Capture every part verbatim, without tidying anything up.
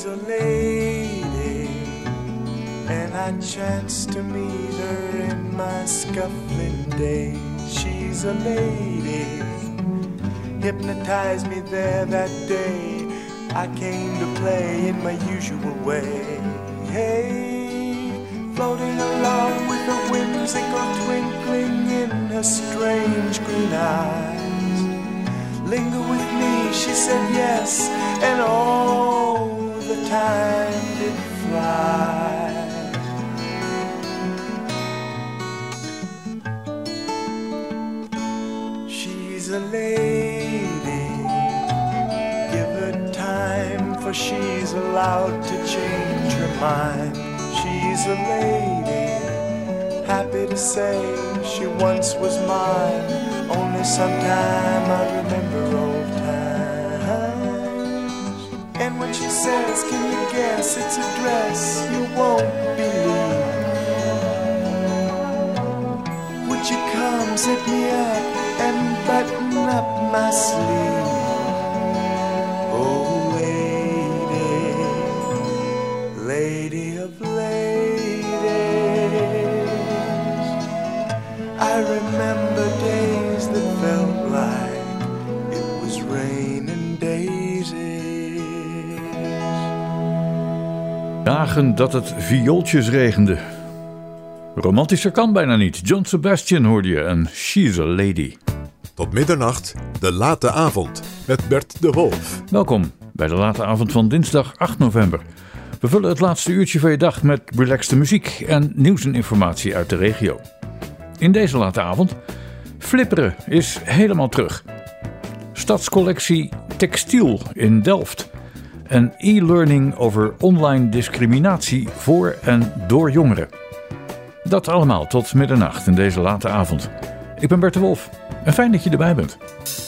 a lady, and I chanced to meet her in my scuffling days. She's a lady, hypnotized me there that day. I came to play in my usual way. Hey, floating along with a whimsical twinkling in her strange green eyes. Linger with me, she said yes, and all the time did fly. She's a lady, give her time, for she's allowed to change her mind. She's a lady, happy to say she once was mine. Only sometime I remember old times. And when she says, can you guess it's a dress you won't believe? Would you come set me up and button up my sleeve? Oh lady, lady of ladies, I remember days that felt like it was raining daisies. Dagen dat het viooltjes regende. Romantischer kan bijna niet. John Sebastian hoorde je en She's a Lady. Tot middernacht, de late avond, met Bert de Wolf. Welkom bij de late avond van dinsdag acht november. We vullen het laatste uurtje van je dag met relaxte muziek en nieuws en informatie uit de regio. In deze late avond, Flipperen is helemaal terug. Stadscollectie Textiel in Delft. En e-learning over online discriminatie voor en door jongeren. Dat allemaal tot middernacht in deze late avond. Ik ben Bert de Wolf en fijn dat je erbij bent.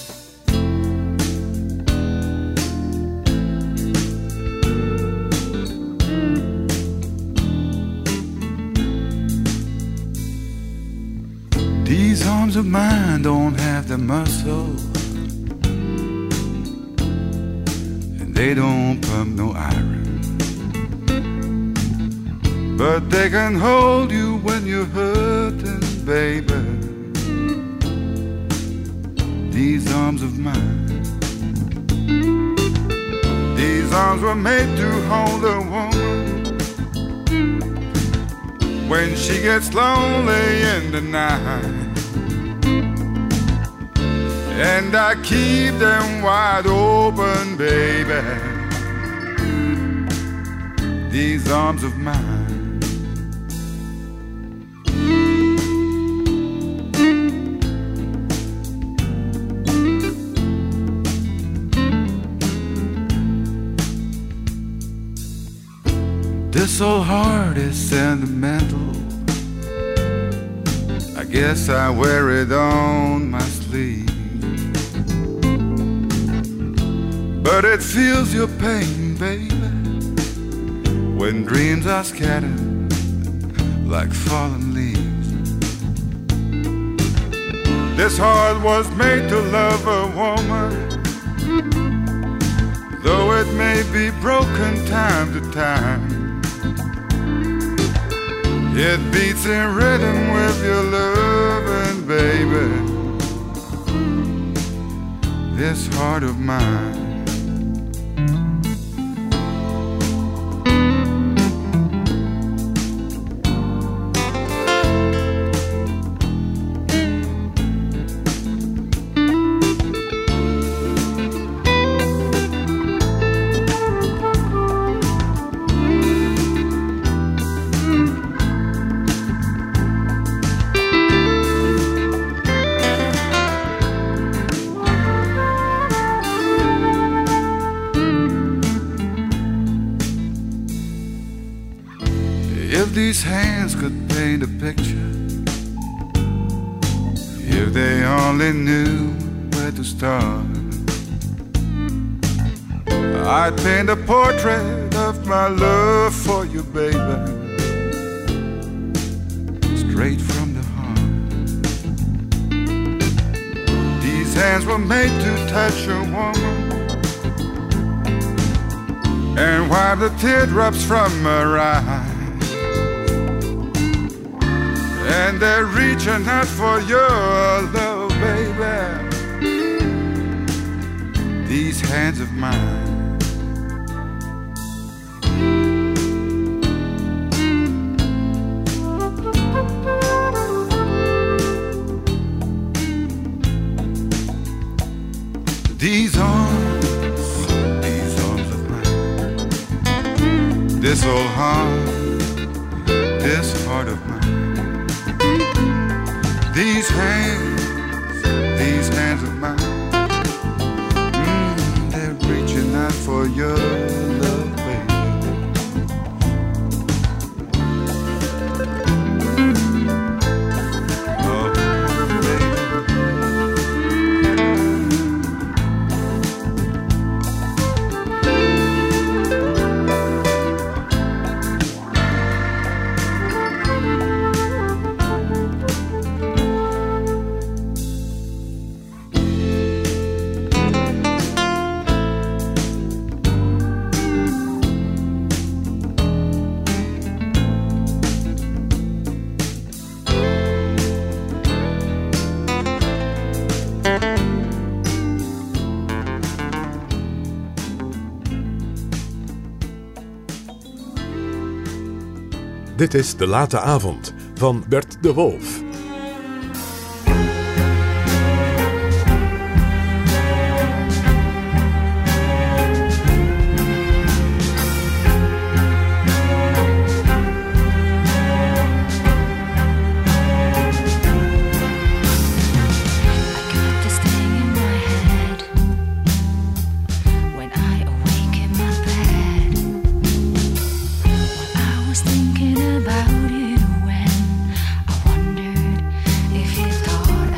These arms of mine don't have the muscle, and they don't pump no iron, but they can hold you when you're hurting, baby. These arms of mine, these arms were made to hold a woman when she gets lonely in the night. And I keep them wide open, baby. These arms of mine. This old heart is sentimental. I guess I wear it on my sleeve, but it feels your pain, baby, when dreams are scattered like fallen leaves. This heart was made to love a woman, though it may be broken time to time. It beats in rhythm with your loving, baby. This heart of mine. If these hands could paint a picture, if they only knew where to start, I'd paint a portrait of my love for you, baby, straight from the heart. These hands were made to touch a woman, and wipe the teardrops from her eyes. And they're reaching out for your love, baby. These hands of mine. These arms, these arms of mine. This old heart, this heart of mine. These hands, these hands of mine. Mm, they're reaching out for your love, baby. Oh, baby. Dit is De Late Avond van Bert de Wolf. About you when I wondered if you thought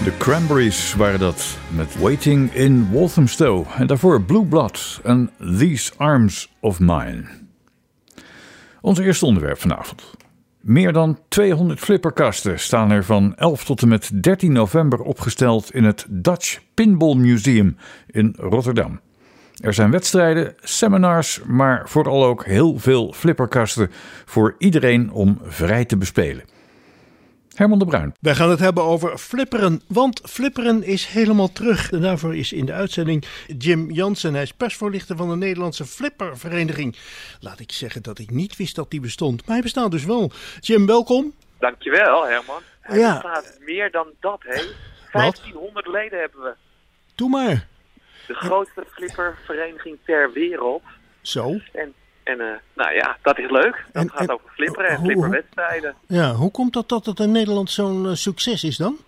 De Cranberries waren dat, met Waiting in Walthamstow. En daarvoor Blue Blood en These Arms of Mine. Ons eerste onderwerp vanavond. Meer dan tweehonderd flipperkasten staan er van elf tot en met dertien november opgesteld in het Dutch Pinball Museum in Rotterdam. Er zijn wedstrijden, seminars, maar vooral ook heel veel flipperkasten voor iedereen om vrij te bespelen. Herman de Bruin. Wij gaan het hebben over flipperen, want flipperen is helemaal terug. En daarvoor is in de uitzending Jim Jansen. Hij is persvoorlichter van de Nederlandse Flippervereniging. Laat ik zeggen dat ik niet wist dat die bestond, maar hij bestaat dus wel. Jim, welkom. Dankjewel, Herman. Hij Ja. bestaat meer dan dat, hè. vijftienhonderd leden hebben we. Doe maar. De grootste flippervereniging ter wereld. Zo. En, en uh, nou ja, dat is leuk. Dat En- gaat en- over flipperen en hoe- flipperwedstrijden. Ja, hoe komt dat dat het in Nederland zo'n uh, succes is dan?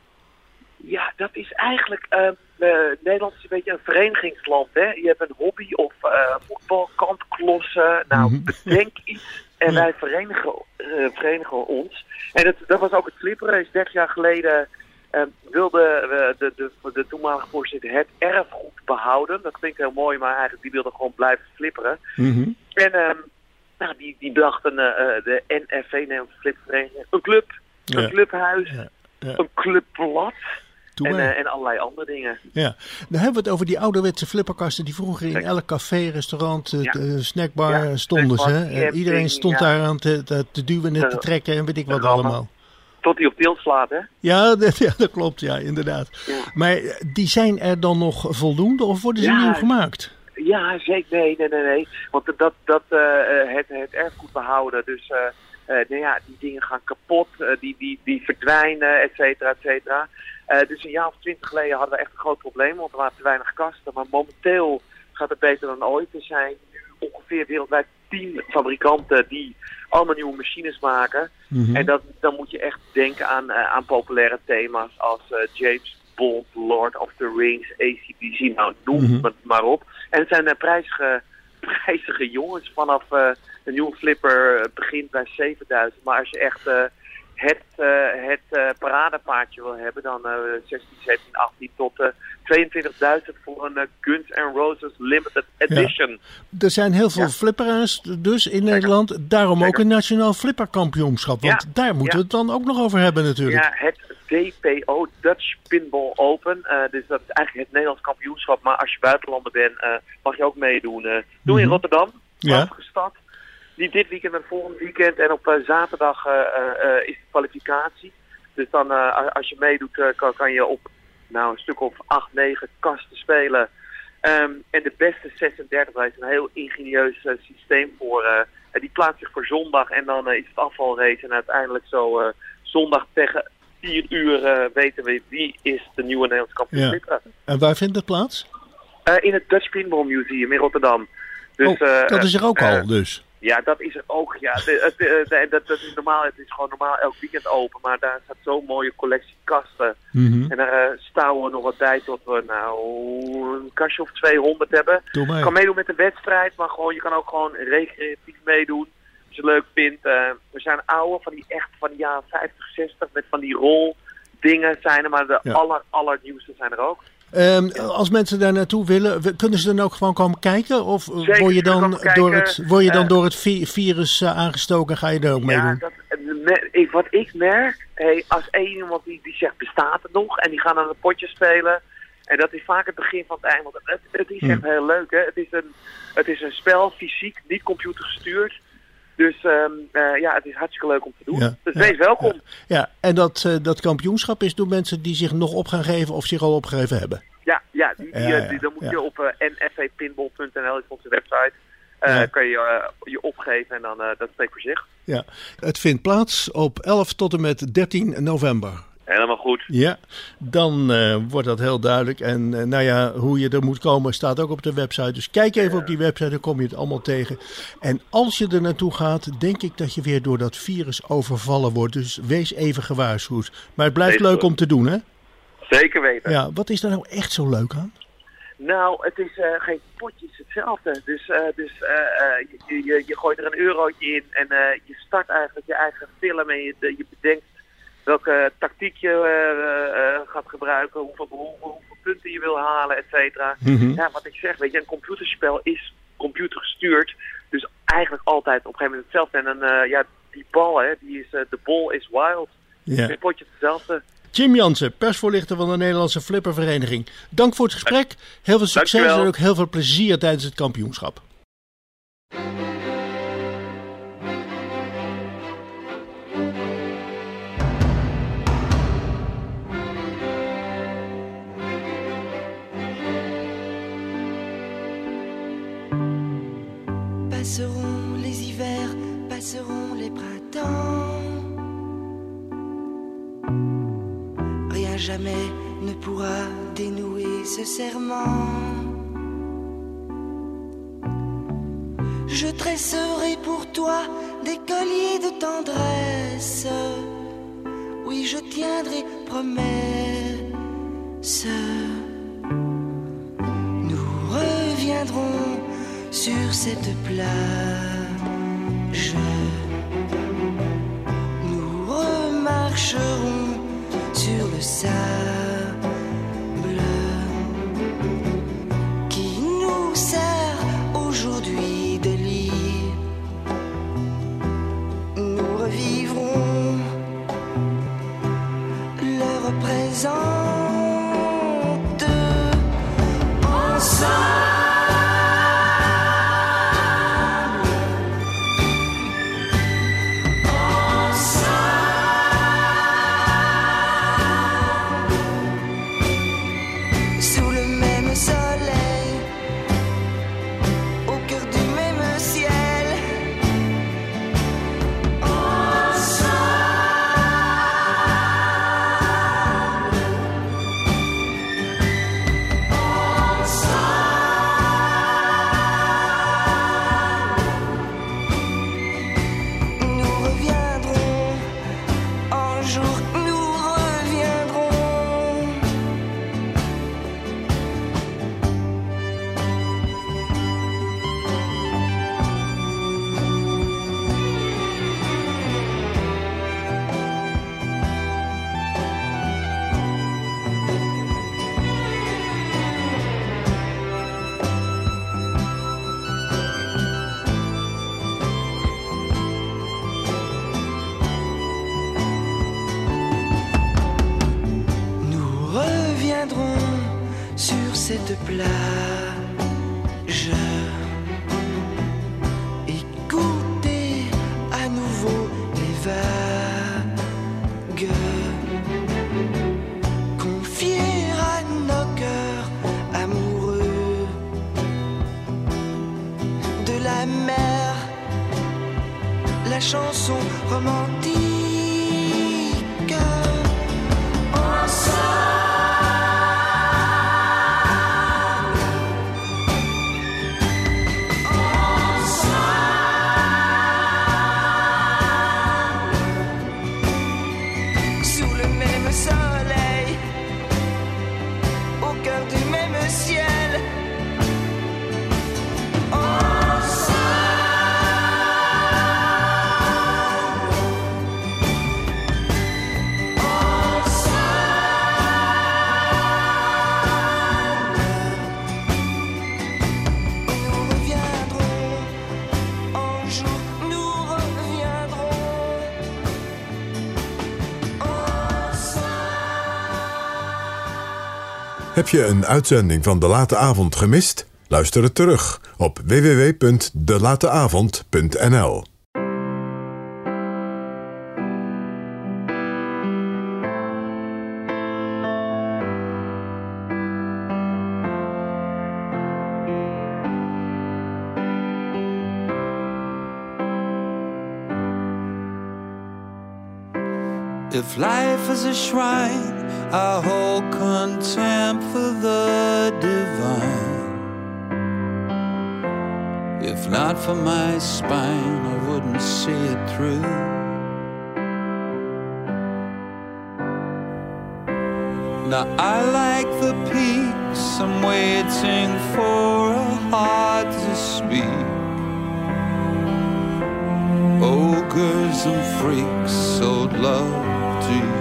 Ja, dat is eigenlijk... Uh, uh, Nederland is een beetje een verenigingsland, hè. Je hebt een hobby of uh, voetbal, kantklossen. Nou, Mhm. bedenk iets en Ja. wij verenigen, uh, verenigen ons. En dat, dat was ook het flipperen. Is dertig jaar geleden... Uh, wilde uh, de, de, de toenmalige voorzitter het erfgoed behouden. Dat klinkt heel mooi, maar eigenlijk die wilde gewoon blijven flipperen. Mm-hmm. En uh, nou, die, die brachten uh, de N F V, Nederlandse Flipvereniging, een club, een Ja. clubhuis, Ja. Ja. een clubblad Doe en, maar. uh, en allerlei andere dingen. Ja, dan hebben we het over die ouderwetse flipperkasten die vroeger in elk café, restaurant, eh, Ja. eh, snackbar Ja, stonden. Ze, snackbar, hè? En camping, iedereen stond ja. daar aan te, te, te duwen en te Ja. trekken en weet ik wat Rammen. allemaal. Tot hij op tilt slaat, hè? Ja, dat, ja, dat klopt, ja, inderdaad. Ja. Maar eh, die zijn er dan nog voldoende of worden ze Ja. nieuw gemaakt? Ja, zeker. Nee, nee, nee, nee. Want dat, dat uh, het, het erfgoed behouden. Dus uh, uh, nou ja, die dingen gaan kapot, uh, die, die, die verdwijnen, et cetera, et cetera. Uh, dus een jaar of twintig geleden hadden we echt een groot probleem, want er waren te weinig kasten. Maar momenteel gaat het beter dan ooit. Er zijn nu ongeveer wereldwijd tien fabrikanten die allemaal nieuwe machines maken. Mhm. En dat, dan moet je echt denken aan, uh, aan populaire thema's als uh, James Bond, Lord of the Rings, A C D C, nou noem Mhm. het maar op. En het zijn uh, prijzige, prijzige jongens. Vanaf uh, een nieuwe flipper uh, begint bij zevenduizend. Maar als je echt uh, het, uh, het uh, paradepaardje wil hebben, dan uh, zestien, zeventien, achttien tot uh, tweeëntwintigduizend voor een uh, Guns N' Roses Limited Edition. Er zijn heel veel Ja. flipperaars dus in Nederland. Daarom ook Zeker. een nationaal flipperkampioenschap. Want Ja. daar moeten Ja. we het dan ook nog over hebben natuurlijk. Ja, het D P O, Dutch Pinball Open. Uh, dus dat is eigenlijk het Nederlands kampioenschap. Maar als je buitenlander bent, uh, mag je ook meedoen. Uh, doe in Mhm. Rotterdam, Ja. prachtige stad. Niet dit weekend, maar volgend weekend. En op uh, zaterdag uh, uh, is de kwalificatie. Dus dan, uh, als je meedoet, uh, kan, kan je op nou, een stuk of acht, negen kasten spelen. Um, en de beste zesendertig, daar is een heel ingenieus uh, systeem voor. Uh, en die plaatst zich voor zondag en dan uh, is het afvalrace. En uiteindelijk zo uh, zondag tegen vier uur uh, weten we wie is de nieuwe Nederlandse kampioen Ja. flipperen. En waar vindt het plaats? Uh, in het Dutch Pinball Museum in Rotterdam. Dus, oh, uh, dat is er ook uh, al dus. Ja, dat is er ook. Ja. De, het, de, de, dat, dat is normaal, het is gewoon normaal elk weekend open. Maar daar staat zo'n mooie collectie kasten. Mhm. En daar uh, staan we nog wat bij tot we nou een kastje of tweehonderd hebben. Doe Je maar. kan meedoen met de wedstrijd, maar gewoon, je kan ook gewoon recreatief meedoen. Als je het leuk vindt. Uh, er zijn oude, van die echt van de jaren vijftig, zestig, met van die rol dingen zijn er. Maar de Ja. aller, allernieuwste zijn er ook. Ehm, als mensen daar naartoe willen, we- kunnen ze dan ook gewoon komen kijken? Of eh, Zeker, word je ze dan, komen kijken. door het, word je dan Eh, door het vi- virus uh, aangestoken en ga je er ook Ja, meedoen? dat, me- ik, wat ik merk, hey, als één iemand die, die zegt bestaat het nog en die gaan aan een potje spelen. En dat is vaak het begin van het eind. Want het, het is Hmm. echt heel leuk. Hè? Het, is een, het is een spel, fysiek, niet computergestuurd. Dus um, uh, ja, het is hartstikke leuk om te doen. Ja, Dus ja, wees welkom. Ja, ja. En dat, uh, dat kampioenschap is door mensen die zich nog op gaan geven of zich al opgegeven hebben. Ja, ja, die, die, Ja, uh, ja, die, dan moet ja. je op uh, n f v pinball punt n l is onze website. Uh, Ja. Kan je uh, je opgeven en dan uh, dat spreekt voor zich. Ja. Het vindt plaats op elf tot en met dertien november. Helemaal goed. Ja, dan uh, wordt dat heel duidelijk. En uh, nou ja, hoe je er moet komen staat ook op de website. Dus kijk even op die website, dan kom je het allemaal tegen. En als je er naartoe gaat, denk ik dat je weer door dat virus overvallen wordt. Dus wees even gewaarschuwd. Maar het blijft Wees leuk goed. om te doen, hè? Zeker weten. Ja, wat is daar nou echt zo leuk aan? Nou, het is uh, geen potjes hetzelfde. Dus, uh, dus uh, uh, je, je, je gooit er een eurotje in en uh, je start eigenlijk je eigen film en je, je bedenkt welke tactiek je uh, uh, gaat gebruiken, hoeveel, hoeveel, hoeveel punten je wil halen, et cetera. Mm-hmm. Ja, wat ik zeg, weet je, een computerspel is computergestuurd, dus eigenlijk altijd op een gegeven moment hetzelfde. En dan, uh, ja, die bal, hè, die is, uh, de ball is wild. Ja. Het potje hetzelfde. Jim Jansen, persvoorlichter van de Nederlandse Flippervereniging. Dank voor het gesprek. Heel veel succes Dankjewel. En ook heel veel plezier tijdens het kampioenschap. Passeront les hivers, passeront les printemps. Rien jamais ne pourra dénouer ce serment. Je tresserai pour toi des colliers de tendresse. Oui, je tiendrai promesse. Nous reviendrons sur cette plage. Nous remarcherons sur le sable qui nous sert aujourd'hui de lit. Nous revivrons l'heure présente ensemble. Cette plage, écoutez à nouveau les vagues, confier à nos cœurs amoureux de la mer la chanson romantique. Ensemble. Heb je een uitzending van De Late Avond gemist? Luister het terug op w w w punt de late avond punt n l. If life is a shrine, I hold contempt for the divine. If not for my spine, I wouldn't see it through. Now I like the peaks, I'm waiting for a heart to speak. Ogres and freaks, old love to you.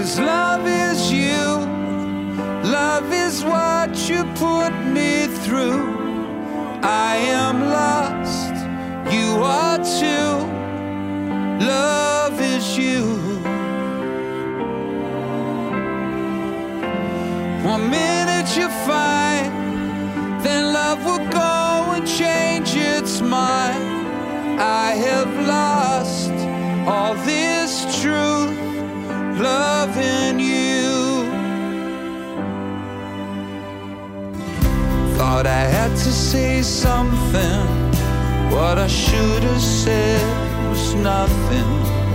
'Cause love is you, love is what you put me through. I am lost, you are too. Love is you. One minute you find, then love will go and change its mind. I have lost all this truth, love in you. Thought I had to say something, what I should have said was nothing.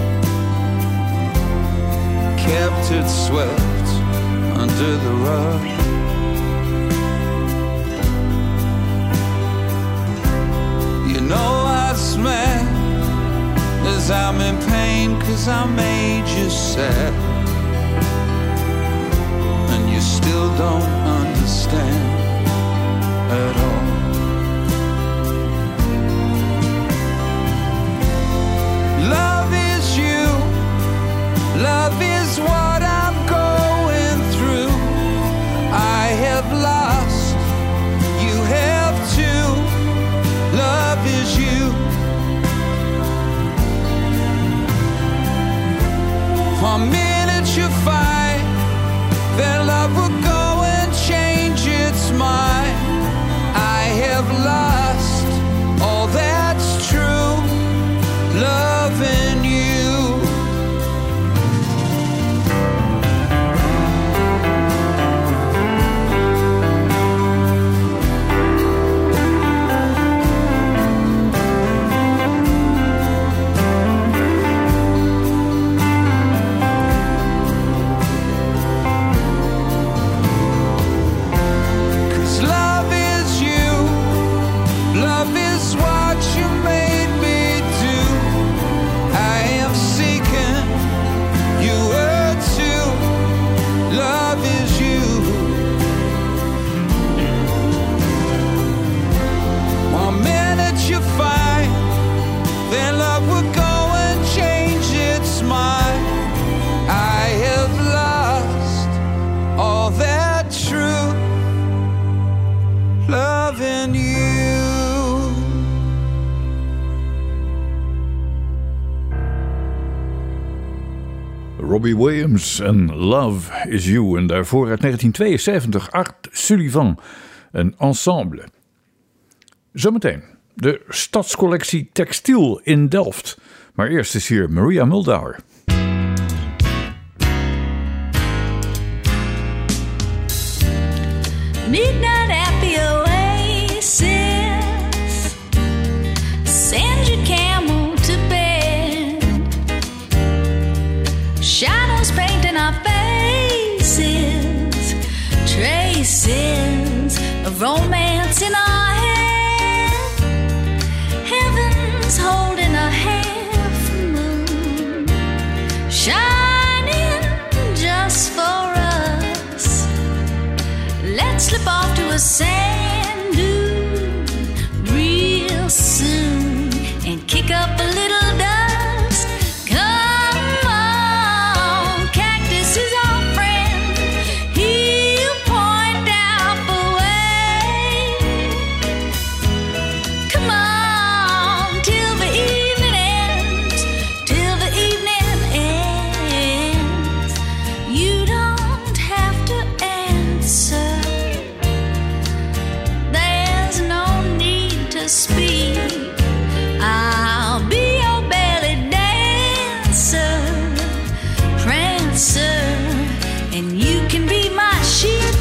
Kept it swept under the rug. You know I smell as I'm in pain, 'cause I made you sad, and you still don't understand at all. Love is you, love is what I'm going through. I have lost, you have too. Love is you. One minute you fight, then love will go and change its mind. I have lost all that's true, love in you. Robbie Williams en Love is You. En daarvoor uit negentien tweeënzeventig Art Sullivan en Ensemble. Zometeen de Stadscollectie Textiel in Delft. Maar eerst is hier Maria Muldaur. Midnight at the oasis, send your camel to bed. Shadows painting our faces, traces of romance in our head. Heaven's holding a half moon, shining just for us. Let's slip off to a sand dune real soon and kick up a little dust. Come on, cactus is our friend. He'll point out the way. Come on, till the evening ends, till the evening ends. You don't have to answer. Speak, I'll be your belly dancer, prancer, and you can be my chic.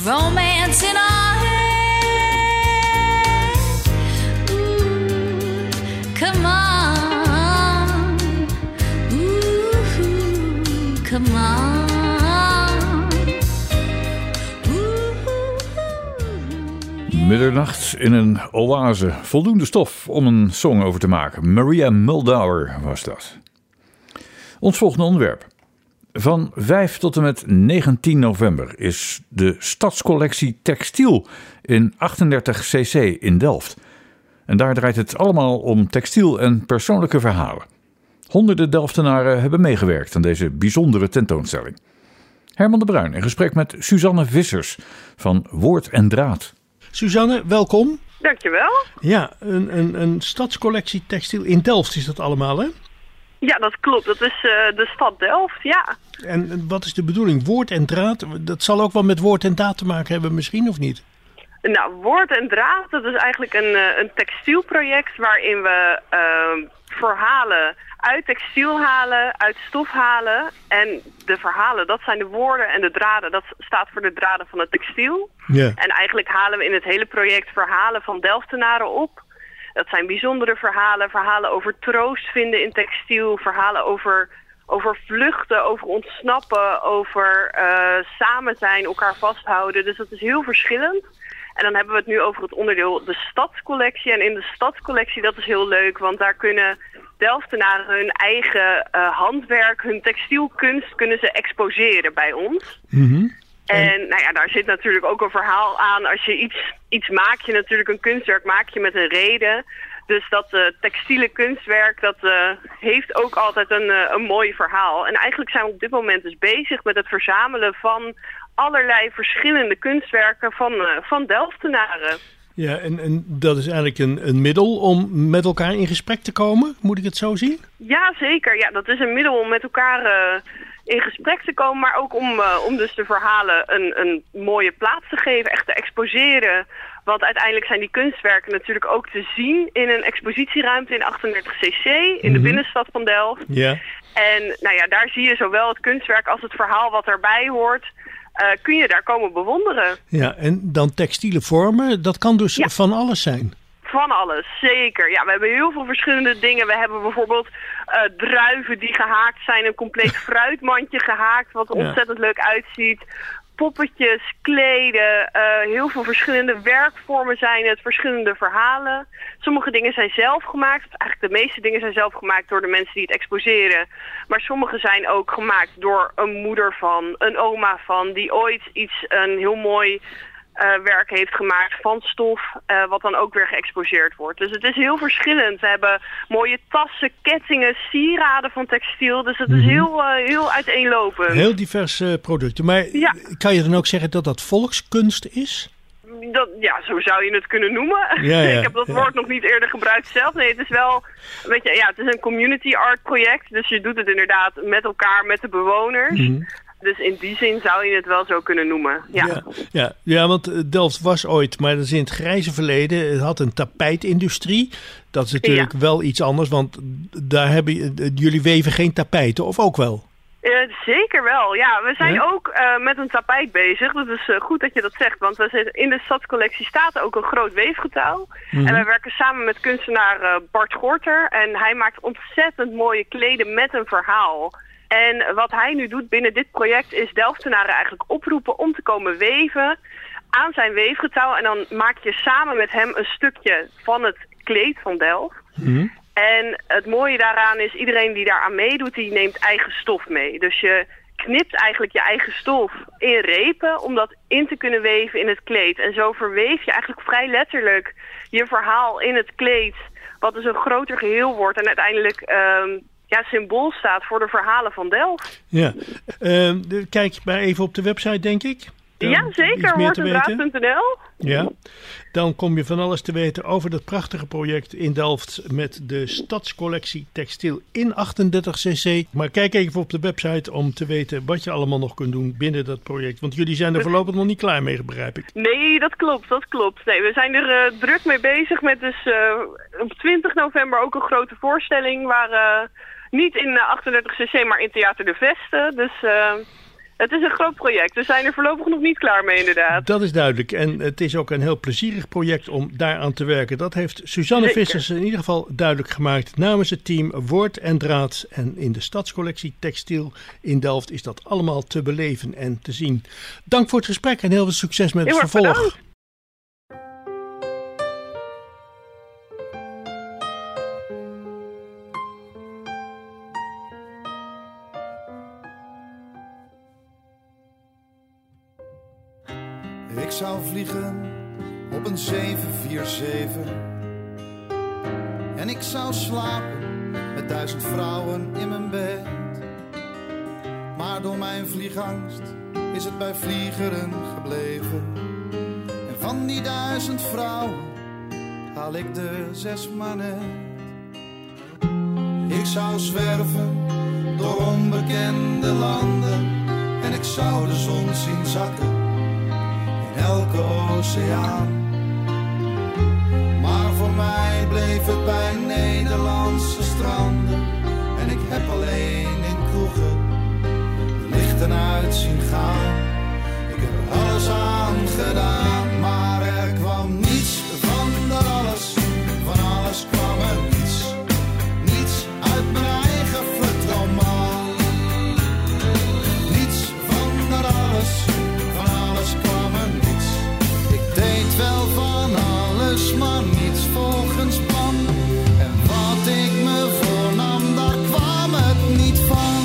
romance in our head. Ooh, come on. Ooh, come on. Middernacht in een oase. Voldoende stof om een song over te maken. Maria Muldaur was dat. Ons volgende onderwerp. Van vijf tot en met negentien november is de Stadscollectie Textiel in achtendertig cc in Delft. En daar draait het allemaal om textiel en persoonlijke verhalen. Honderden Delftenaren hebben meegewerkt aan deze bijzondere tentoonstelling. Herman de Bruin in gesprek met Suzanne Vissers van Woord en Draad. Suzanne, welkom. Dankjewel. Ja, een, een, een stadscollectie textiel in Delft is dat allemaal, hè? Ja, dat klopt. Dat is uh, de stad Delft, ja. En wat is de bedoeling? Woord en draad? Dat zal ook wel met woord en daad te maken hebben misschien, of niet? Nou, Woord en Draad, dat is eigenlijk een, uh, een textielproject waarin we uh, verhalen uit textiel halen, uit stof halen. En de verhalen, dat zijn de woorden, en de draden, dat staat voor de draden van het textiel. Ja. En eigenlijk halen we in het hele project verhalen van Delftenaren op. Dat zijn bijzondere verhalen, verhalen over troost vinden in textiel, verhalen over, over vluchten, over ontsnappen, over uh, samen zijn, elkaar vasthouden. Dus dat is heel verschillend. En dan hebben we het nu over het onderdeel de Stadscollectie. En in de Stadscollectie, dat is heel leuk, want daar kunnen Delftenaren hun eigen uh, handwerk, hun textielkunst, kunnen ze exposeren bij ons. Mm-hmm. En nou ja, daar zit natuurlijk ook een verhaal aan. Als je iets, iets maak je natuurlijk, een kunstwerk maak je met een reden. Dus dat uh, textiele kunstwerk, dat uh, heeft ook altijd een, uh, een mooi verhaal. En eigenlijk zijn we op dit moment dus bezig met het verzamelen van allerlei verschillende kunstwerken van, uh, van Delftenaren. Ja, en, en dat is eigenlijk een, een middel om met elkaar in gesprek te komen? Moet ik het zo zien? Ja, zeker. Ja, dat is een middel om met elkaar uh, in gesprek te komen, maar ook om, uh, om dus de verhalen een, een mooie plaats te geven, echt te exposeren. Want uiteindelijk zijn die kunstwerken natuurlijk ook te zien in een expositieruimte in achtendertig cc, in de Mm-hmm. binnenstad van Delft. Ja. En nou ja, daar zie je zowel het kunstwerk als het verhaal wat erbij hoort, uh, kun je daar komen bewonderen. Ja, en dan textiele vormen, dat kan dus Ja. van alles zijn. Van alles, zeker. Ja, we hebben heel veel verschillende dingen. We hebben bijvoorbeeld uh, druiven die gehaakt zijn, een compleet fruitmandje gehaakt, wat er Ja. ontzettend leuk uitziet. Poppetjes, kleden, uh, heel veel verschillende werkvormen zijn het, verschillende verhalen. Sommige dingen zijn zelf gemaakt. Eigenlijk de meeste dingen zijn zelf gemaakt door de mensen die het exposeren. Maar sommige zijn ook gemaakt door een moeder van, een oma van, die ooit iets, een heel mooi Uh, werk heeft gemaakt van stof, uh, wat dan ook weer geëxposeerd wordt. Dus het is heel verschillend. We hebben mooie tassen, kettingen, sieraden van textiel. Dus het is Mm-hmm. heel, uh, heel uiteenlopend. Heel diverse uh, producten. Maar Ja. kan je dan ook zeggen dat dat volkskunst is? Dat, ja, zo zou je het kunnen noemen. Ja, ja, Ik heb dat ja. woord nog niet eerder gebruikt zelf. Nee, het is wel, weet je, ja, het is een community art project. Dus je doet het inderdaad met elkaar, met de bewoners. Mm-hmm. Dus in die zin zou je het wel zo kunnen noemen. Ja. Ja, ja, ja, want uh, Delft was ooit, maar dat is in het grijze verleden, het had een tapijtindustrie. Dat is natuurlijk Ja. wel iets anders, want daar hebben uh, jullie weven geen tapijten, of ook wel? Uh, zeker wel, ja. We zijn Ja? ook uh, met een tapijt bezig. Dat is uh, goed dat je dat zegt, want we zitten, in de stadscollectie staat ook een groot weefgetouw. Mhm. En wij werken samen met kunstenaar uh, Bart Gorter. En hij maakt ontzettend mooie kleden met een verhaal. En wat hij nu doet binnen dit project is Delftenaren eigenlijk oproepen om te komen weven aan zijn weefgetouw. En dan maak je samen met hem een stukje van het kleed van Delft. Mhm. En het mooie daaraan is, iedereen die daaraan meedoet, die neemt eigen stof mee. Dus je knipt eigenlijk je eigen stof in repen om dat in te kunnen weven in het kleed. En zo verweef je eigenlijk vrij letterlijk je verhaal in het kleed, wat dus een groter geheel wordt en uiteindelijk um, ja, symbool staat voor de verhalen van Delft. Ja, uh, kijk maar even op de website, denk ik. Dan Ja, iets zeker. meer te weten. woord en draad punt n l. Ja, dan kom je van alles te weten over dat prachtige project in Delft met de Stadscollectie Textiel in achtendertig cc. Maar kijk even op de website om te weten wat je allemaal nog kunt doen binnen dat project. Want jullie zijn er voorlopig nog niet klaar mee, begrijp ik. Nee, dat klopt, dat klopt. Nee, we zijn er uh, druk mee bezig met dus uh, op twintig november ook een grote voorstelling waar uh, niet in uh, achtendertig cc, maar in Theater de Vesten. Dus uh, Het is een groot project. We zijn er voorlopig nog niet klaar mee, inderdaad. Dat is duidelijk. En het is ook een heel plezierig project om daaraan te werken. Dat heeft Suzanne Zeker. Vissers in ieder geval duidelijk gemaakt namens het team Woord en Draad. En in de Stadscollectie Textiel in Delft is dat allemaal te beleven en te zien. Dank voor het gesprek en heel veel succes met Heel het erg vervolg. bedankt. Ik zou vliegen op een zeven vier zeven. En ik zou slapen met duizend vrouwen in mijn bed. Maar door mijn vliegangst is het bij vliegeren gebleven. En van die duizend vrouwen haal ik de zes maar net. Ik zou zwerven door onbekende landen. En ik zou de zon zien zakken in elke oceaan. Maar voor mij bleef het bij Nederlandse stranden. En ik heb alleen in kroegen lichten uit zien gaan. Ik heb er alles aan gedaan, maar er kwam niets van dat alles. Van alles kwam er niets. Niets uit mijn eigen flutroman. Niets van dat alles. Van alles kwam er niets. Ik deed wel van alles, maar niets volgens plan. En wat ik me voornam, daar kwam het niet van.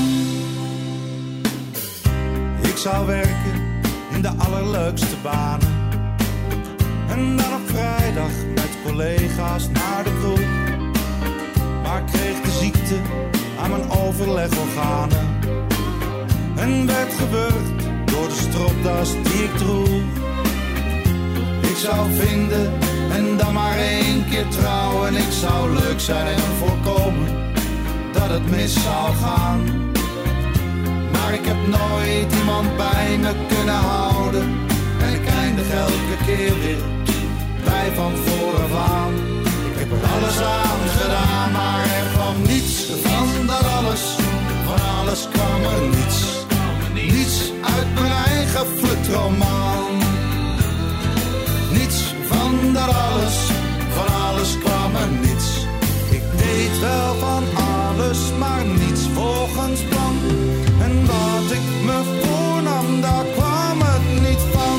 Ik zou werken in de allerleukste banen. En dan op vrijdag met collega's naar de kroeg. Maar ik kreeg de ziekte aan mijn overlegorganen. En werd gewurgd door de stropdas die ik droeg. Ik zou vinden en dan maar één keer trouwen. Ik zou leuk zijn en voorkomen dat het mis zou gaan. Maar ik heb nooit iemand bij me kunnen houden. En ik eindig elke keer weer bij van vooraf aan. Ik heb er alles aan gedaan, maar er kwam niets van dat alles. Van alles kwam er niets. Niets uit mijn eigen flutroman. Niets van dat alles. Van alles kwam er niets. Ik deed wel van alles, maar niets volgens plan. En wat ik me voornam, daar kwam het niet van.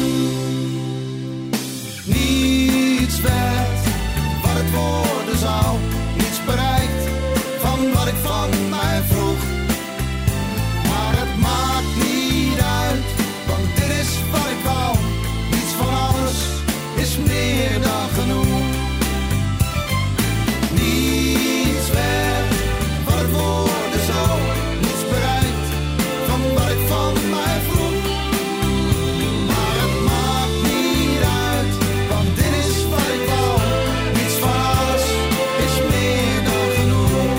Niets werd wat het worden zou. Niets bereikt van wat ik van mij vroeg. Maar het maakt niet uit, want dit is wat ik wou. Niets van alles is meer dan genoeg. Niets werd wat het worden zou. Niets bereikt van wat ik van mij vroeg. Maar het maakt niet uit, want dit is wat ik wou. Niets van alles is meer dan genoeg.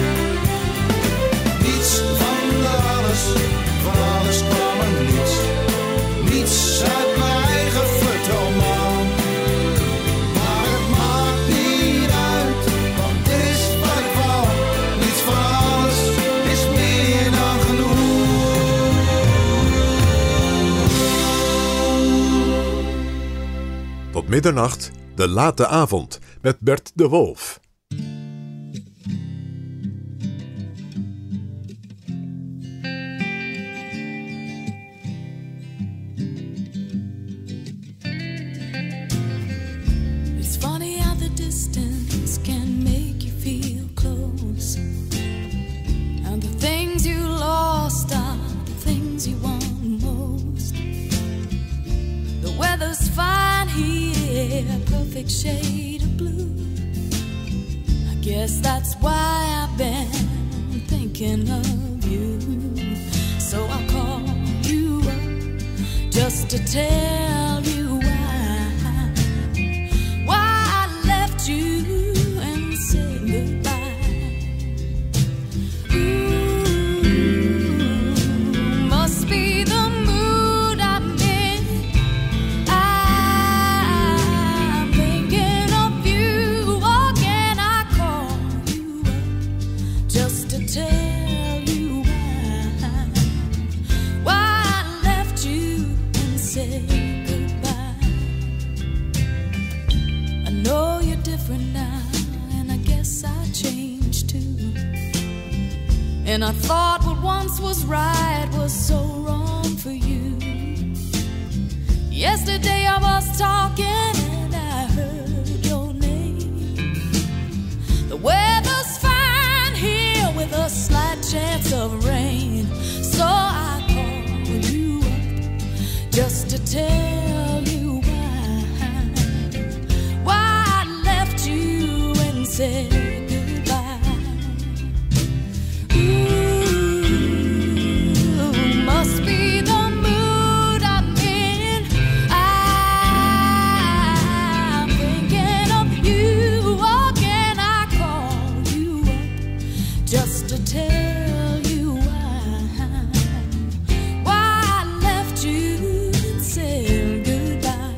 Niets van alles, van alles kwam er niets. Niets uit mijn eigen flutroman. Maar het maakt niet uit, want dit is wat ik wou. Niets van alles is meer dan genoeg. Tot middernacht, de late avond, met Bert de Wolf. It's funny how the distance can make you feel close. And the things you lost are the things you want most. The weather's fine here, perfect shade of blue. I guess that's why I've been thinking of you. So I'll call you up just to tell you why. Why I left you and said goodbye. Ooh, must be the mood I'm in. I'm thinking of you. Again I call you up just to tell you why. Why I And I thought what once was right was so wrong for you. Yesterday I was talking and I heard your name. The weather's fine here with a slight chance of rain, so I called you up just to tell you why, why I left you and said goodbye. Ooh, must be the mood I'm in. I'm thinking of you again. I call you up just to tell you why, why I left you and said goodbye.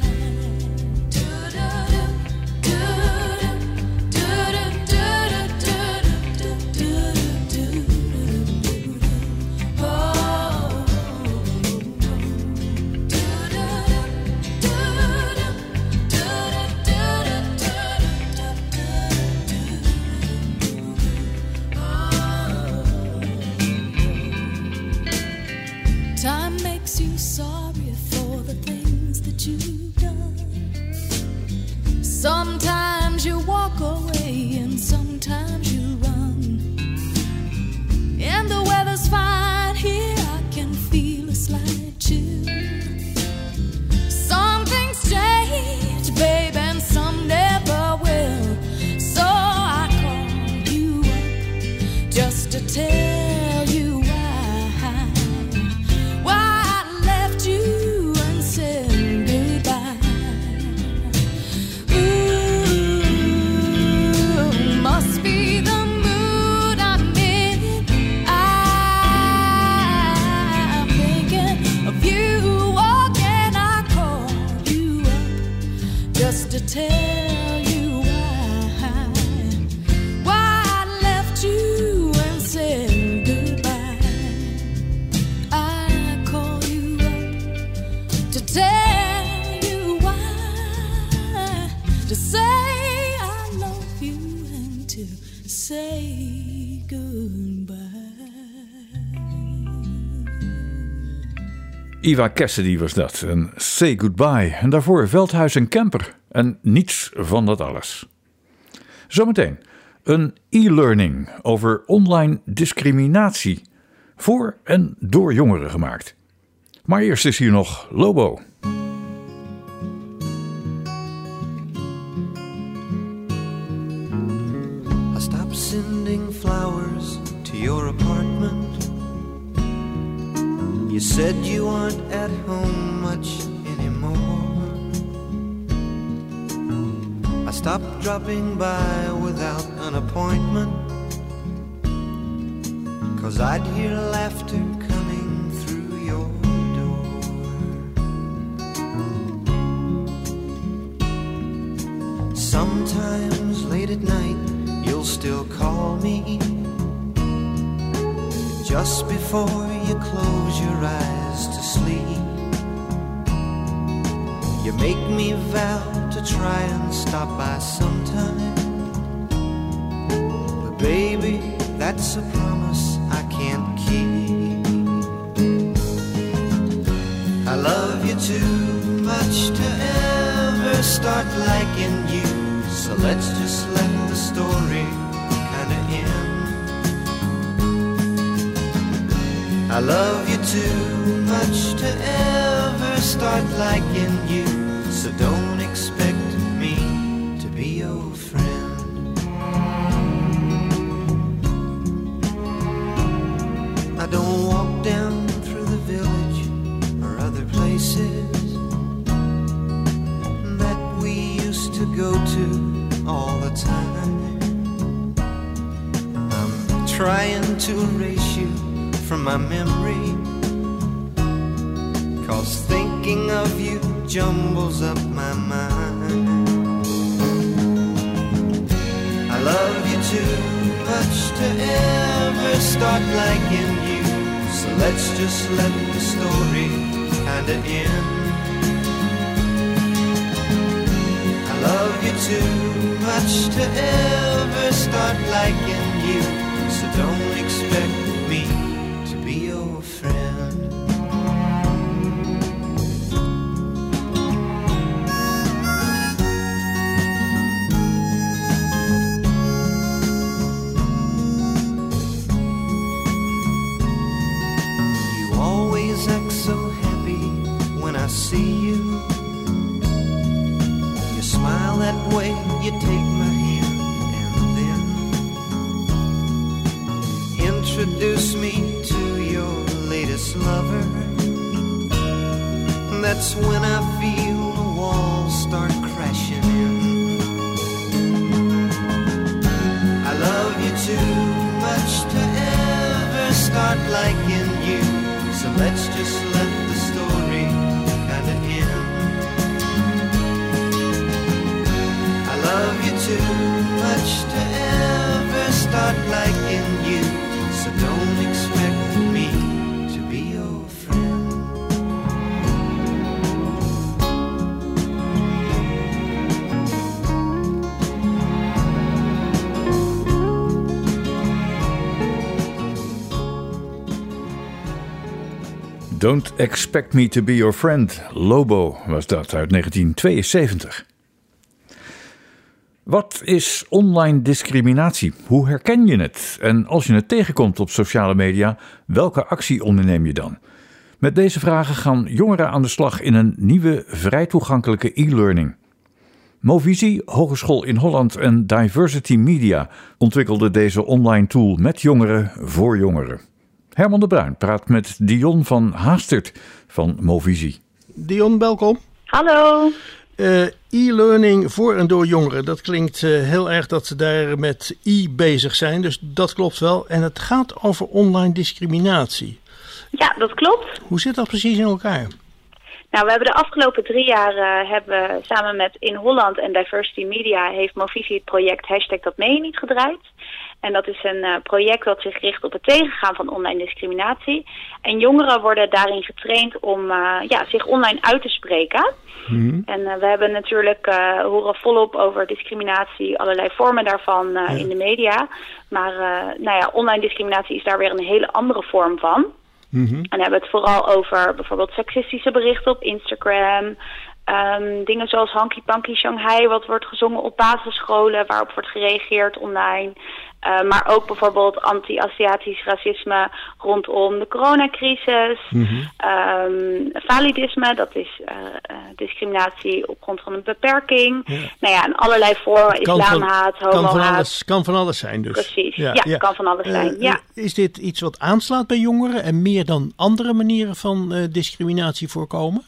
Time makes you sorry for the things that you've done. Sometimes you walk away and sometimes you run. And the weather's fine here, I can feel a slight chill. Some things change, babe, and some never will. So I called you up just to tell you why, why I left you and said goodbye. Ooh, must be the mood I'm in. I'm thinking of you again. I called you up just to tell you why, why I left you and said goodbye. I call you up to tell you why, to say I love you and to say goodbye. Eva Cassidy was dat, en Say Goodbye. En daarvoor Veldhuis en Kemper. En niets van dat alles. Zometeen een e-learning over online discriminatie. Voor en door jongeren gemaakt. Maar eerst is hier nog Lobo. I stopped sending flowers to your apartment. You said you aren't at home much anymore. I stopped dropping by without an appointment, 'cause I'd hear laughter coming through your door. Sometimes late at night you'll still call me, just before you close your eyes to sleep. You make me vow to try and stop by sometime, but baby, that's a promise I can't keep. I love you too much to ever start liking you, so let's just let the story kinda end. I love you too much to ever start liking you, so don't expect me to be your friend. I don't walk down through the village or other places that we used to go to all the time. I'm trying to erase you from my memory, 'cause thinking of you jumbles up my mind. I love you too much to ever start liking you, so let's just let the story kinda end. I love you too much to ever start liking you, so don't expect me see you. You smile that way, you take my hand, and then introduce me to your latest lover. That's when I feel the walls start crashing in. I love you too much to ever start liking you, so let's just let the story kinda end. I love you too much to ever start liking you, so don't expect me to be your friend. Don't Expect Me to Be Your Friend, Lobo was dat uit negentien tweeënzeventig. Wat is online discriminatie? Hoe herken je het? En als je het tegenkomt op sociale media, welke actie onderneem je dan? Met deze vragen gaan jongeren aan de slag in een nieuwe, vrij toegankelijke e-learning. Movisie, Hogeschool in Holland en Diversity Media ontwikkelden deze online tool met jongeren voor jongeren. Herman de Bruin praat met Dion van Haastert van Movisie. Dion, welkom. Hallo. Uh, e-learning voor en door jongeren. Dat klinkt uh, heel erg dat ze daar met e bezig zijn. Dus dat klopt wel. En het gaat over online discriminatie. Ja, dat klopt. Hoe zit dat precies in elkaar? Nou, we hebben de afgelopen drie jaar uh, hebben samen met In Holland en Diversity Media heeft Movisie het project Hashtag dat meen je niet gedraaid. En dat is een uh, project dat zich richt op het tegengaan van online discriminatie. En jongeren worden daarin getraind om uh, ja, zich online uit te spreken. Mm-hmm. En uh, we hebben natuurlijk uh, horen volop over discriminatie, allerlei vormen daarvan uh, ja. in de media. Maar uh, nou ja, online discriminatie is daar weer een hele andere vorm van. Mm-hmm. En dan hebben we het vooral over bijvoorbeeld seksistische berichten op Instagram. Um, dingen zoals Hanky Panky Shanghai, wat wordt gezongen op basisscholen, waarop wordt gereageerd online. Uh, maar ook bijvoorbeeld anti-Aziatisch racisme rondom de coronacrisis. Mm-hmm. Um, validisme, dat is uh, uh, discriminatie op grond van een beperking. Ja. Nou ja, en allerlei vormen, islamhaat, homohaat. Kan van alles, kan van alles zijn dus. Precies, ja, ja, ja. kan van alles uh, zijn. Ja. Is dit iets wat aanslaat bij jongeren en meer dan andere manieren van uh, discriminatie voorkomen?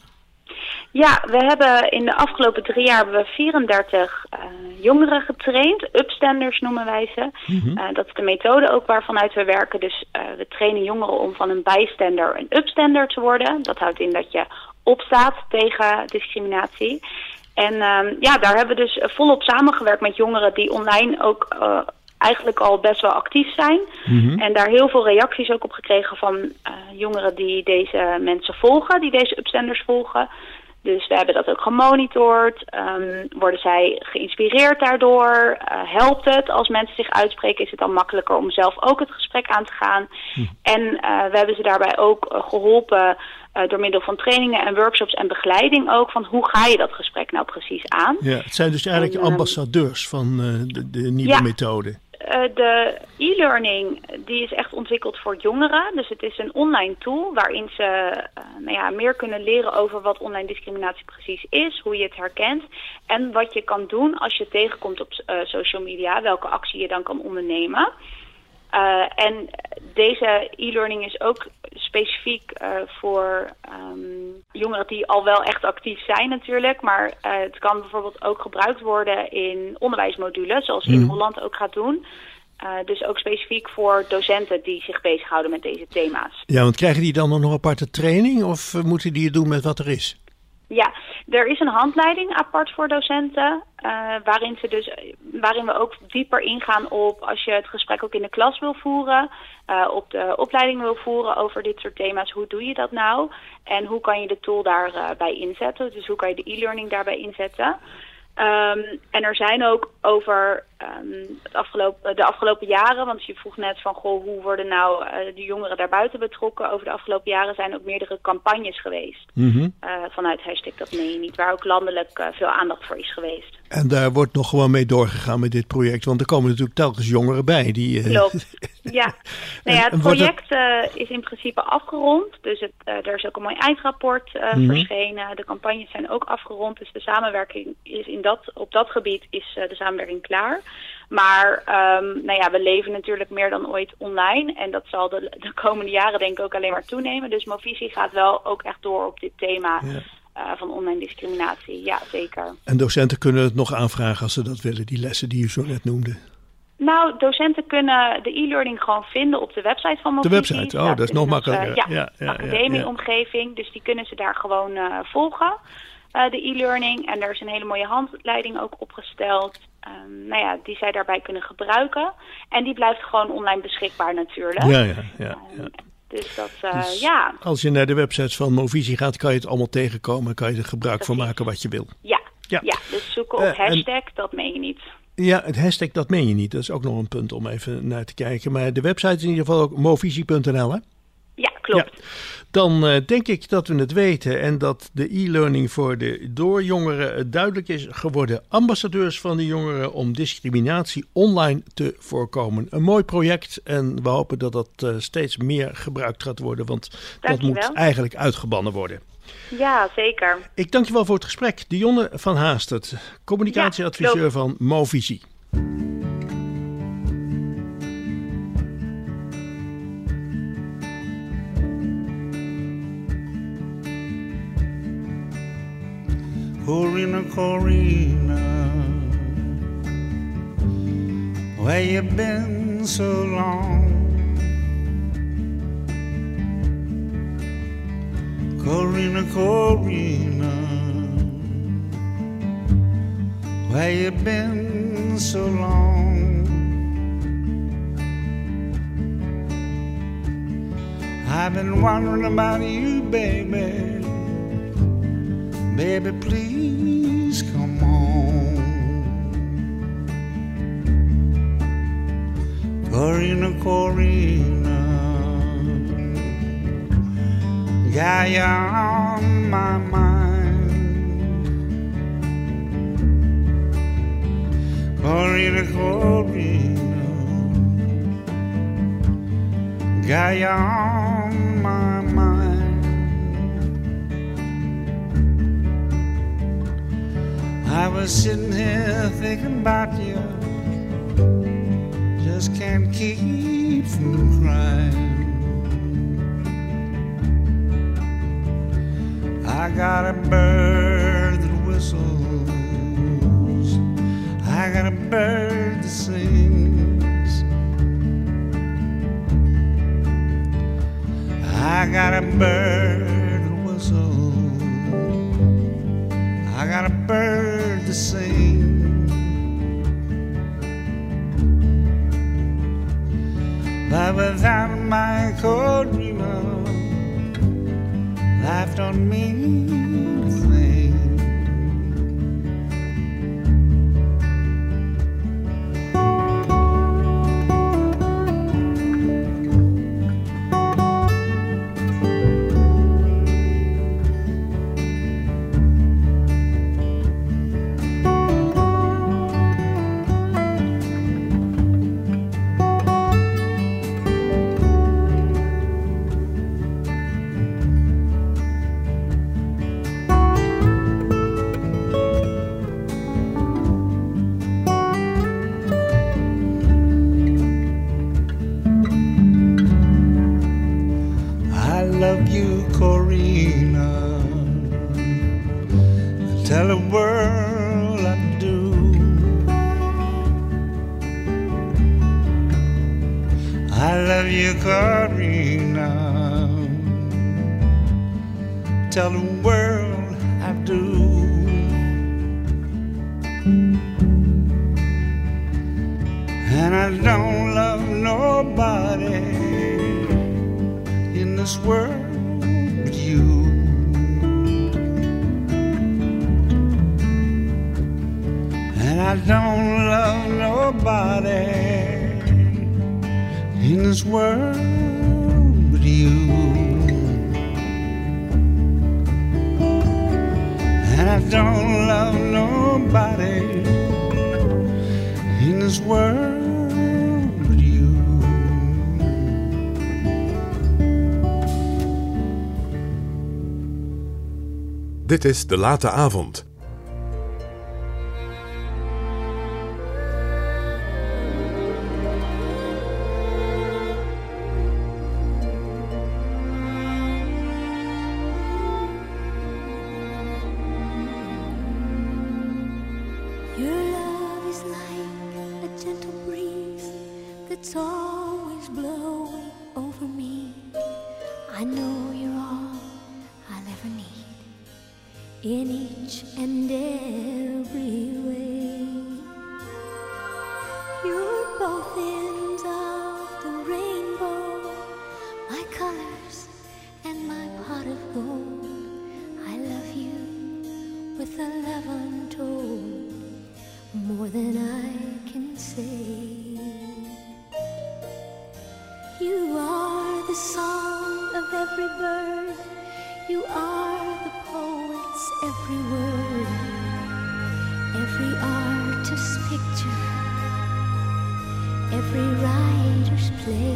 Ja, we hebben in de afgelopen drie jaar hebben we vierendertig uh, jongeren getraind. Upstanders noemen wij ze. Mm-hmm. Uh, dat is de methode ook waarvanuit we werken. Dus uh, we trainen jongeren om van een bijstander een upstander te worden. Dat houdt in dat je opstaat tegen discriminatie. En uh, ja, daar hebben we dus volop samengewerkt met jongeren die online ook uh, eigenlijk al best wel actief zijn. Mm-hmm. En daar heel veel reacties ook op gekregen van uh, jongeren die deze mensen volgen, die deze upstanders volgen. Dus we hebben dat ook gemonitord. Um, worden zij geïnspireerd daardoor? Uh, helpt het als mensen zich uitspreken? Is het dan makkelijker om zelf ook het gesprek aan te gaan? Hm. En uh, we hebben ze daarbij ook uh, geholpen uh, door middel van trainingen en workshops en begeleiding ook. Van hoe ga je dat gesprek nou precies aan? Ja, het zijn dus eigenlijk en, um, ambassadeurs van uh, de, de nieuwe ja, methode. Uh, de e-learning die is echt ontwikkeld voor jongeren. Dus het is een online tool waarin ze uh, nou ja, meer kunnen leren over wat online discriminatie precies is. Hoe je het herkent. En wat je kan doen als je tegenkomt op uh, social media. Welke actie je dan kan ondernemen. Uh, en deze e-learning is ook specifiek uh, voor um, jongeren die al wel echt actief zijn natuurlijk. Maar uh, het kan bijvoorbeeld ook gebruikt worden in onderwijsmodules, zoals mm. In Holland ook gaat doen. Uh, dus ook specifiek voor docenten die zich bezighouden met deze thema's. Ja, want krijgen die dan nog een aparte training of uh, moeten die het doen met wat er is? Ja, er is een handleiding apart voor docenten, uh, waarin, ze dus, waarin we ook dieper ingaan op als je het gesprek ook in de klas wil voeren, uh, op de opleiding wil voeren over dit soort thema's. Hoe doe je dat nou? En hoe kan je de tool daarbij uh, inzetten? Dus hoe kan je de e-learning daarbij inzetten? Um, en er zijn ook over um, het afgelopen, de afgelopen jaren, want je vroeg net van goh, hoe worden nou uh, de jongeren daarbuiten betrokken? Over de afgelopen jaren zijn ook meerdere campagnes geweest mm-hmm. uh, vanuit Hashtag dat meen je niet, waar ook landelijk uh, veel aandacht voor is geweest. En daar wordt nog gewoon mee doorgegaan met dit project, want er komen natuurlijk telkens jongeren bij die, uh, Ja, nou ja, het En wordt project uh, is in principe afgerond. Dus het, uh, er is ook een mooi eindrapport uh, Mhm. verschenen. De campagnes zijn ook afgerond. Dus de samenwerking is in dat, op dat gebied is uh, de samenwerking klaar. Maar um, nou ja, we leven natuurlijk meer dan ooit online. En dat zal de, de komende jaren denk ik ook alleen maar toenemen. Dus Movisie gaat wel ook echt door op dit thema Ja. uh, van online discriminatie. Ja, zeker. En docenten kunnen het nog aanvragen als ze dat willen, die lessen die u zo net noemde. Nou, docenten kunnen de e-learning gewoon vinden op de website van De Movisie. website, oh, Staat dat is in nog onze, makkelijker. Ja, Ja, ja, ja, academieomgeving. Dus die kunnen ze daar gewoon uh, volgen, uh, de e-learning. En er is een hele mooie handleiding ook opgesteld. Um, nou ja, die zij daarbij kunnen gebruiken. En die blijft gewoon online beschikbaar natuurlijk. Ja, ja, ja. ja. Dus dat, uh, Dus ja. Als je naar de websites van Movisie gaat, kan je het allemaal tegenkomen. Kan je er gebruik van maken wat je wil. Ja. Ja. Ja. Dus zoeken op Uh, en- hashtag, dat meen je niet. Ja, het hashtag dat meen je niet. Dat is ook nog een punt om even naar te kijken. Maar de website is in ieder geval ook movisie punt n l, hè? Ja, klopt. Ja. Dan uh, denk ik dat we het weten en dat de e-learning voor de doorjongeren uh, duidelijk is geworden. Ambassadeurs van de jongeren om discriminatie online te voorkomen. Een mooi project en we hopen dat dat uh, steeds meer gebruikt gaat worden, want dat moet Dankjewel. eigenlijk uitgebannen worden. Ja, zeker. Ik dank je wel voor het gesprek. Dionne van Haastert, communicatieadviseur Ja, van Movisie. Corina, Corina, where you been so long? Corina, Corina, where you been so long? I've been wondering about you, baby. Baby, please come on. Corina, Corina, got you on my mind. Corina, Corina, got you on my mind. I was sitting here thinking about you, just can't keep from crying. I got a bird that whistles, I got a bird that sings, I got a bird that whistles, I got a bird to sing. But without my Corina, life don't mean a thing. I love you, Corina. Tell the world I do. I love you, Corina. Tell the world I do. And I don't love nobody in this world but you. And I don't love nobody in this world but you. And I don't love nobody in this world but you. Dit is De Late Avond. It's always blowing over me. I know you're all I'll ever need in each and every way. You're both ends of the rainbow, my colors and my pot of gold. I love you with a love untold, more than I can say. You are the song of every bird, you are the poet's every word, every artist's picture, every writer's play.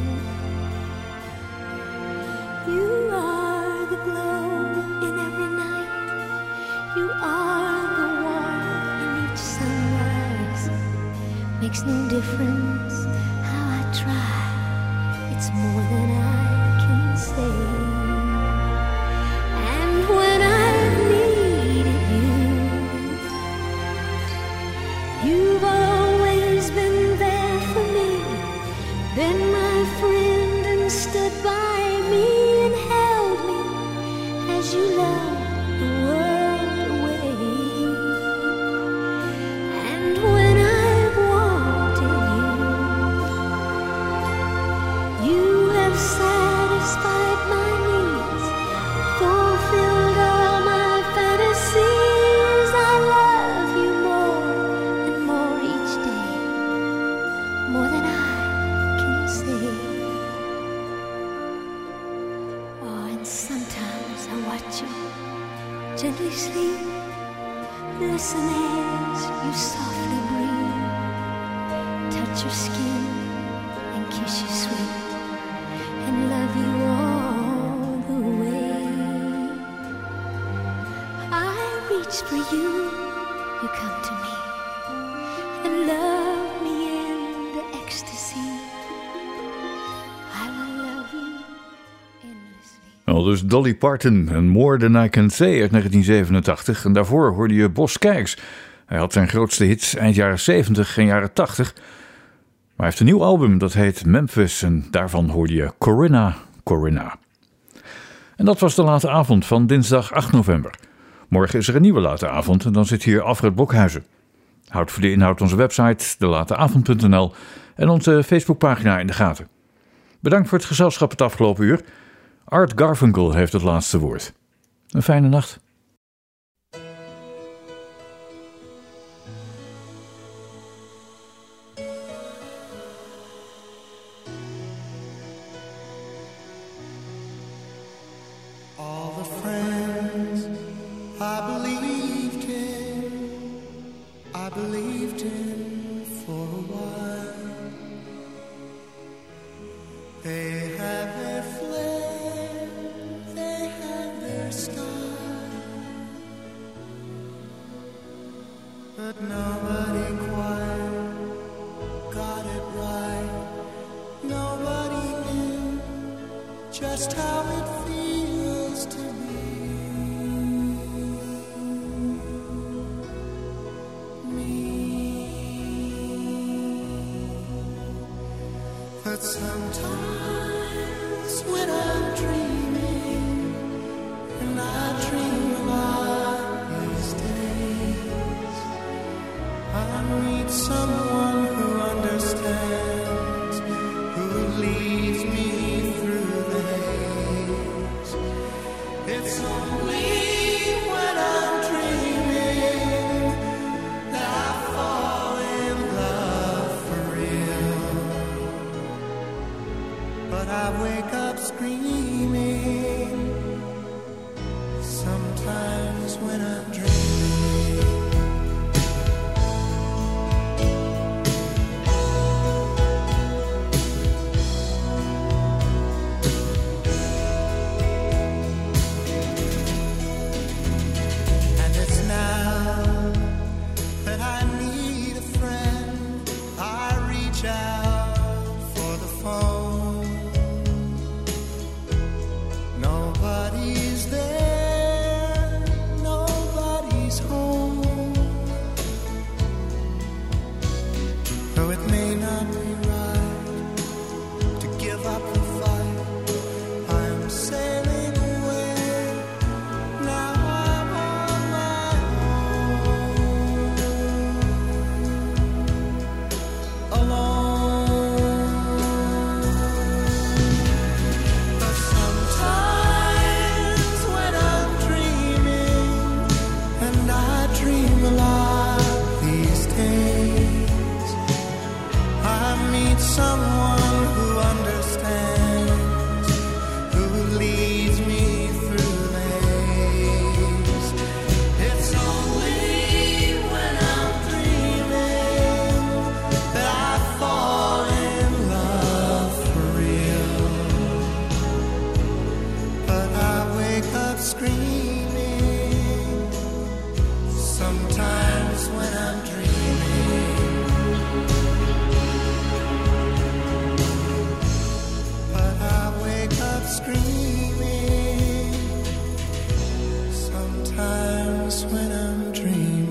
You are the glow in every night, you are the warmth in each sunrise. Makes no difference how I try, it's more than I can say. And when I've needed you, you've always been there for me, been my friend and stood by me and held me as you loved the world away. And when I've wanted you, you have satisfied my needs, fulfilled all my fantasies. I love you more and more each day, more than I can say. Oh, and sometimes I watch you gently sleep, listen as you softly breathe, touch your skin and kiss you sweet, and love you all the way. I reach for you, you come to me, and love me in the ecstasy. I will love you endlessly. Al dus Dolly Parton en More Than I Can Say uit negentien zevenentachtig. En daarvoor hoorde je Bos Kijks. Hij had zijn grootste hits eind jaren zeventig en jaren tachtig. Maar hij heeft een nieuw album, dat heet Memphis. En daarvan hoorde je Corinna, Corinna. En dat was de late avond van dinsdag acht november. Morgen is er een nieuwe late avond en dan zit hier Alfred Blokhuizen. Houd voor de inhoud onze website de late avond punt n l en onze Facebookpagina in de gaten. Bedankt voor het gezelschap het afgelopen uur. Art Garfunkel heeft het laatste woord. Een fijne nacht. All the friends I believed in, I believed in for a while. They have their flair, they have their style, but nobody quite got it right. Nobody knew just how it feels to be me. But sometimes when I'm dreaming and I dream about these days, I need someone who understands, who leads me through the haze. It's only when I'm dreaming that I fall in love for real. But I wake up screaming sometimes when I'm dreaming. Sometimes when I'm dreaming, but I wake up screaming. Sometimes when I'm dreaming.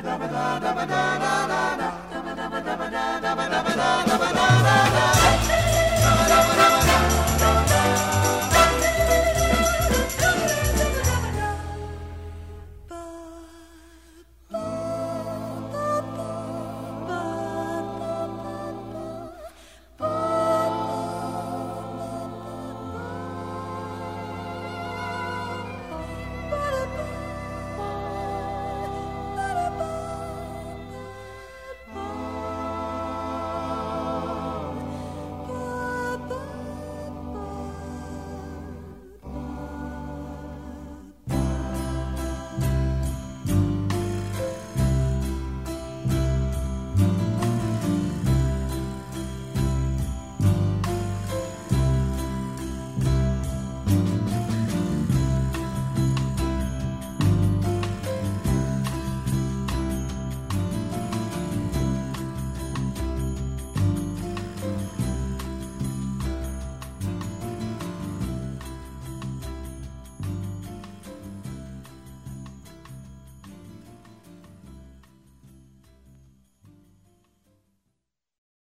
Da